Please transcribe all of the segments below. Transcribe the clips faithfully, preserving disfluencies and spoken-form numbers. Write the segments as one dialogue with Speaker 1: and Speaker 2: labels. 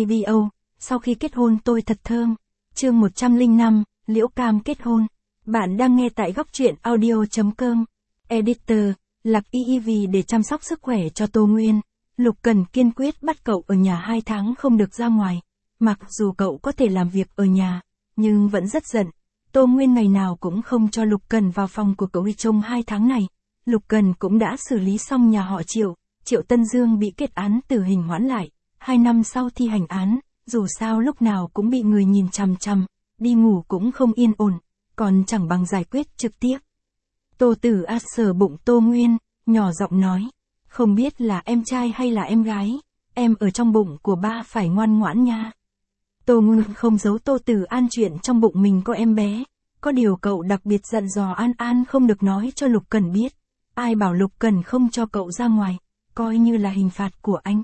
Speaker 1: baby oh, sau khi kết hôn tôi thật thơm. Chương một trăm lẻ năm, Liễu Cam kết hôn. Bạn đang nghe tại góc truyện audio.com. Editor, Lạc Y Y vì để chăm sóc sức khỏe cho Tô Nguyên, Lục Cần kiên quyết bắt cậu ở nhà hai tháng không được ra ngoài. Mặc dù cậu có thể làm việc ở nhà, nhưng vẫn rất giận. Tô Nguyên ngày nào cũng không cho Lục Cần vào phòng của cậu trong hai tháng này. Lục Cần cũng đã xử lý xong nhà họ Triệu, Triệu Tân Dương bị kết án tử hình hoãn lại, hai năm sau thi hành án, dù sao lúc nào cũng bị người nhìn chằm chằm, đi ngủ cũng không yên ổn, còn chẳng bằng giải quyết trực tiếp. Tô Tử A sờ bụng Tô Nguyên, nhỏ giọng nói, không biết là em trai hay là em gái, em ở trong bụng của ba phải ngoan ngoãn nha. Tô Nguyên không giấu Tô Tử An chuyện trong bụng mình có em bé, có điều cậu đặc biệt dặn dò An An không được nói cho Lục Cần biết, ai bảo Lục Cần không cho cậu ra ngoài, coi như là hình phạt của anh.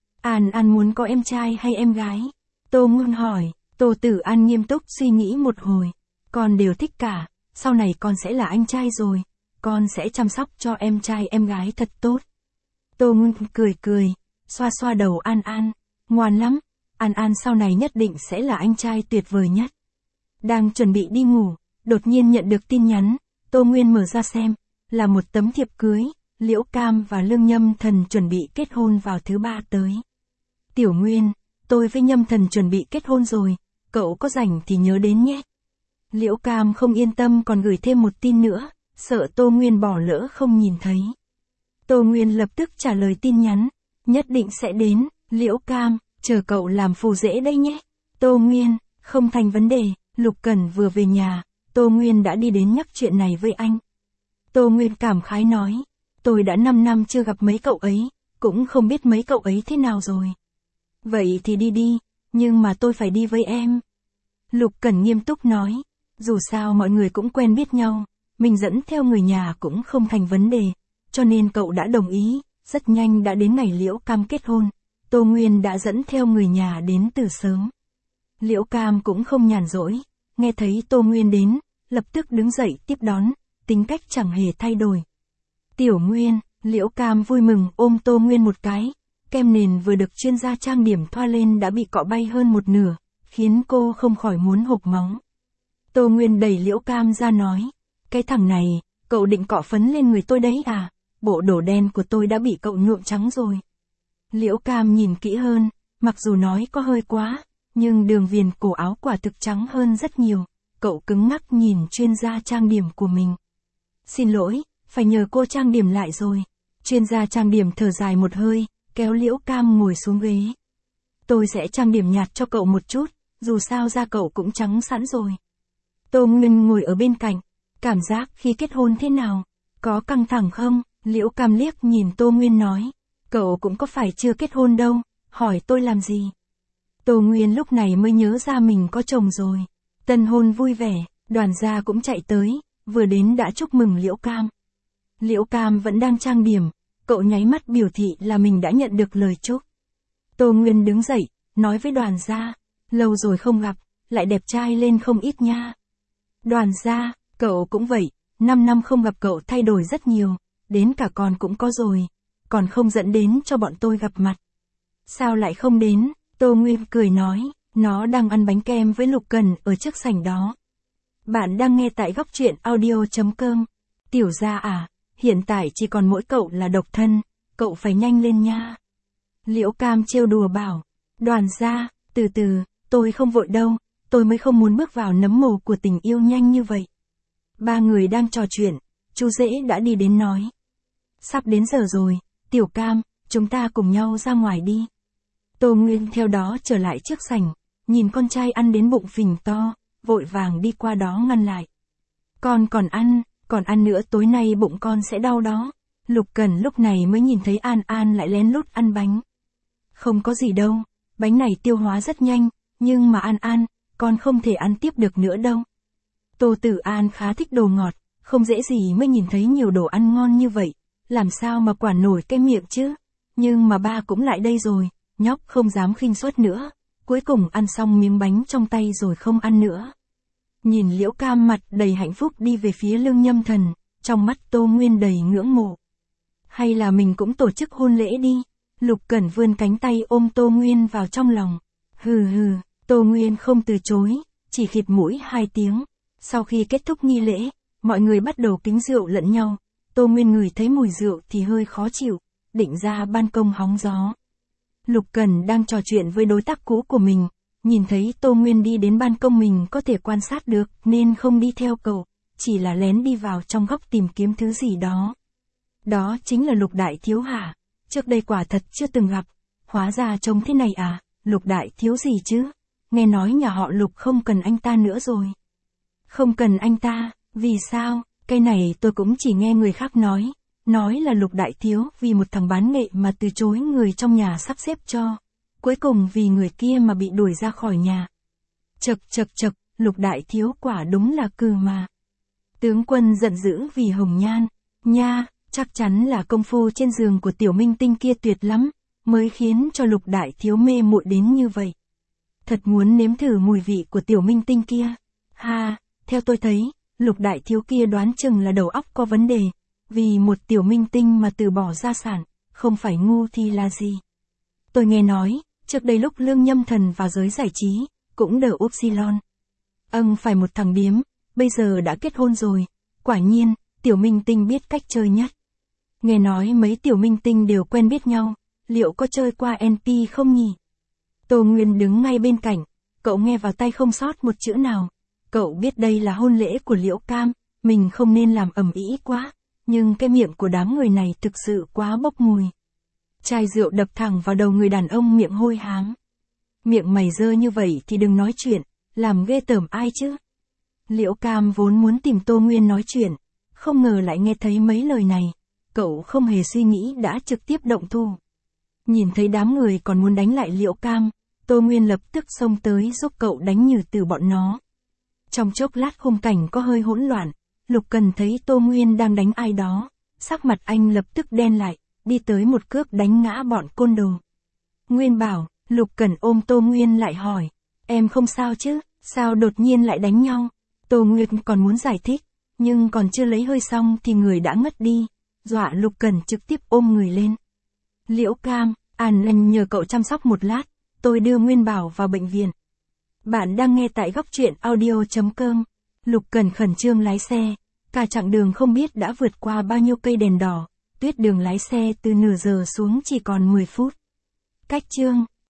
Speaker 1: An An muốn có em trai hay em gái? Tô Nguyên hỏi. Tô Tử An nghiêm túc suy nghĩ một hồi, con đều thích cả, sau này con sẽ là anh trai rồi, con sẽ chăm sóc cho em trai em gái thật tốt. Tô Nguyên cười cười, xoa xoa đầu An An, ngoan lắm, An An sau này nhất định sẽ là anh trai tuyệt vời nhất. Đang chuẩn bị đi ngủ, đột nhiên nhận được tin nhắn, Tô Nguyên mở ra xem, là một tấm thiệp cưới, Liễu Cam và Lương Nhâm Thần chuẩn bị kết hôn vào thứ ba tới. Tiểu Nguyên, tôi với Nhâm Thần chuẩn bị kết hôn rồi, cậu có rảnh thì nhớ đến nhé. Liễu Cam không yên tâm còn gửi thêm một tin nữa, sợ Tô Nguyên bỏ lỡ không nhìn thấy. Tô Nguyên lập tức trả lời tin nhắn, nhất định sẽ đến, Liễu Cam, chờ cậu làm phù rể đây nhé. Tô Nguyên, không thành vấn đề, Lục Cần vừa về nhà, Tô Nguyên đã đi đến nhắc chuyện này với anh. Tô Nguyên cảm khái nói, tôi đã năm năm chưa gặp mấy cậu ấy, cũng không biết mấy cậu ấy thế nào rồi. Vậy thì đi đi, nhưng mà tôi phải đi với em. Lục Cần nghiêm túc nói, dù sao mọi người cũng quen biết nhau, mình dẫn theo người nhà cũng không thành vấn đề, cho nên cậu đã đồng ý, rất nhanh đã đến ngày Liễu Cam kết hôn, Tô Nguyên đã dẫn theo người nhà đến từ sớm. Liễu Cam cũng không nhàn rỗi, nghe thấy Tô Nguyên đến, lập tức đứng dậy tiếp đón, tính cách chẳng hề thay đổi. Tiểu Nguyên, Liễu Cam vui mừng ôm Tô Nguyên một cái, kem nền vừa được chuyên gia trang điểm thoa lên đã bị cọ bay hơn một nửa, khiến cô không khỏi muốn hộc máu. Tô Nguyên đẩy Liễu Cam ra nói, cái thằng này, cậu định cọ phấn lên người tôi đấy à, bộ đồ đen của tôi đã bị cậu nhuộm trắng rồi. Liễu Cam nhìn kỹ hơn, mặc dù nói có hơi quá, nhưng đường viền cổ áo quả thực trắng hơn rất nhiều, cậu cứng ngắc nhìn chuyên gia trang điểm của mình. Xin lỗi, phải nhờ cô trang điểm lại rồi. Chuyên gia trang điểm thở dài một hơi, kéo Liễu Cam ngồi xuống ghế. Tôi sẽ trang điểm nhạt cho cậu một chút, dù sao da cậu cũng trắng sẵn rồi. Tô Nguyên ngồi ở bên cạnh, cảm giác khi kết hôn thế nào, có căng thẳng không? Liễu Cam liếc nhìn Tô Nguyên nói, cậu cũng có phải chưa kết hôn đâu, hỏi tôi làm gì? Tô Nguyên lúc này mới nhớ ra mình có chồng rồi, tân hôn vui vẻ, Đoàn gia cũng chạy tới, vừa đến đã chúc mừng Liễu Cam. Liễu Cam vẫn đang trang điểm, cậu nháy mắt biểu thị là mình đã nhận được lời chúc. Tô Nguyên đứng dậy, nói với Đoàn gia, lâu rồi không gặp, lại đẹp trai lên không ít nha. Đoàn gia, cậu cũng vậy, năm năm không gặp cậu thay đổi rất nhiều, đến cả con cũng có rồi, còn không dẫn đến cho bọn tôi gặp mặt. Sao lại không đến? Tô Nguyên cười nói, nó đang ăn bánh kem với Lục Cần ở trước sảnh đó. Bạn đang nghe tại góc truyện audio.com. Tiểu gia à, hiện tại chỉ còn mỗi cậu là độc thân, cậu phải nhanh lên nha. Liễu Cam trêu đùa bảo, Đoàn gia, từ từ, tôi không vội đâu, tôi mới không muốn bước vào nấm mồ của tình yêu nhanh như vậy. Ba người đang trò chuyện, chú rể đã đi đến nói. Sắp đến giờ rồi, Tiểu Cam, chúng ta cùng nhau ra ngoài đi. Tô Nguyên theo đó trở lại trước sảnh, nhìn con trai ăn đến bụng phình to, vội vàng đi qua đó ngăn lại. Con còn ăn, còn ăn nữa tối nay bụng con sẽ đau đó. Lục Cần lúc này mới nhìn thấy An An lại lén lút ăn bánh. Không có gì đâu, bánh này tiêu hóa rất nhanh, nhưng mà An An, con không thể ăn tiếp được nữa đâu. Tô Tử An khá thích đồ ngọt, không dễ gì mới nhìn thấy nhiều đồ ăn ngon như vậy, làm sao mà quản nổi cái miệng chứ. Nhưng mà ba cũng lại đây rồi, nhóc không dám khinh suất nữa, cuối cùng ăn xong miếng bánh trong tay rồi không ăn nữa. Nhìn Liễu Cam mặt đầy hạnh phúc đi về phía Lương Nhâm Thần, trong mắt Tô Nguyên đầy ngưỡng mộ. Hay là mình cũng tổ chức hôn lễ đi? Lục Cẩn vươn cánh tay ôm Tô Nguyên vào trong lòng, Hừ hừ, Tô Nguyên không từ chối, chỉ khịt mũi hai tiếng. Sau khi kết thúc nghi lễ, mọi người bắt đầu kính rượu lẫn nhau. Tô Nguyên ngửi thấy mùi rượu thì hơi khó chịu, định ra ban công hóng gió. Lục Cần đang trò chuyện với đối tác cũ của mình, nhìn thấy Tô Nguyên đi đến ban công mình có thể quan sát được nên không đi theo cậu, chỉ là lén đi vào trong góc tìm kiếm thứ gì đó. Đó chính là Lục Đại Thiếu hả? Trước đây quả thật chưa từng gặp, hóa ra trông thế này à, Lục Đại Thiếu gì chứ? Nghe nói nhà họ Lục không cần anh ta nữa rồi. Không cần anh ta, vì sao? Cái này tôi cũng chỉ nghe người khác nói, nói là Lục Đại Thiếu vì một thằng bán nghệ mà từ chối người trong nhà sắp xếp cho. Cuối cùng vì người kia mà bị đuổi ra khỏi nhà. Chật chật chật, Lục Đại Thiếu quả đúng là cừ mà. Tướng quân giận dữ vì hồng nhan, nha, chắc chắn là công phu trên giường của tiểu minh tinh kia tuyệt lắm, mới khiến cho Lục Đại Thiếu mê muội đến như vậy. Thật muốn nếm thử mùi vị của tiểu minh tinh kia. Ha, theo tôi thấy, Lục Đại Thiếu kia đoán chừng là đầu óc có vấn đề, vì một tiểu minh tinh mà từ bỏ gia sản, không phải ngu thì là gì. Tôi nghe nói, trước đây lúc Lương Nhâm Thần vào giới giải trí, cũng đỡ Upsilon. Âng phải một thằng điếm, bây giờ đã kết hôn rồi, quả nhiên, tiểu minh tinh biết cách chơi nhất. Nghe nói mấy tiểu minh tinh đều quen biết nhau, liệu có chơi qua en pê không nhỉ? Tô Nguyên đứng ngay bên cạnh, cậu nghe vào tay không sót một chữ nào. Cậu biết đây là hôn lễ của Liễu Cam, mình không nên làm ầm ĩ quá, nhưng cái miệng của đám người này thực sự quá bốc mùi. Chai rượu đập thẳng vào đầu người đàn ông miệng hôi hám. Miệng mày dơ như vậy thì đừng nói chuyện, làm ghê tởm ai chứ. Liễu Cam vốn muốn tìm Tô Nguyên nói chuyện, không ngờ lại nghe thấy mấy lời này, cậu không hề suy nghĩ đã trực tiếp động thủ. Nhìn thấy đám người còn muốn đánh lại Liễu Cam, Tô Nguyên lập tức xông tới giúp cậu đánh nhừ từ bọn nó. Trong chốc lát khung cảnh có hơi hỗn loạn, Lục Cần thấy Tô Nguyên đang đánh ai đó, sắc mặt anh lập tức đen lại, đi tới một cước đánh ngã bọn côn đồ. Nguyên bảo, Lục Cần ôm Tô Nguyên lại hỏi, em không sao chứ, sao đột nhiên lại đánh nhau? Tô Nguyên còn muốn giải thích, nhưng còn chưa lấy hơi xong thì người đã ngất đi, dọa Lục Cần trực tiếp ôm người lên. Liễu Cam, An Anh nhờ cậu chăm sóc một lát, tôi đưa Nguyên Bảo vào bệnh viện. Bạn đang nghe tại góc truyện audio.com. Lục Cần khẩn trương lái xe, cả chặng đường không biết đã vượt qua bao nhiêu cây đèn đỏ, tuyết đường lái xe từ nửa giờ xuống chỉ còn mười phút. Cách chương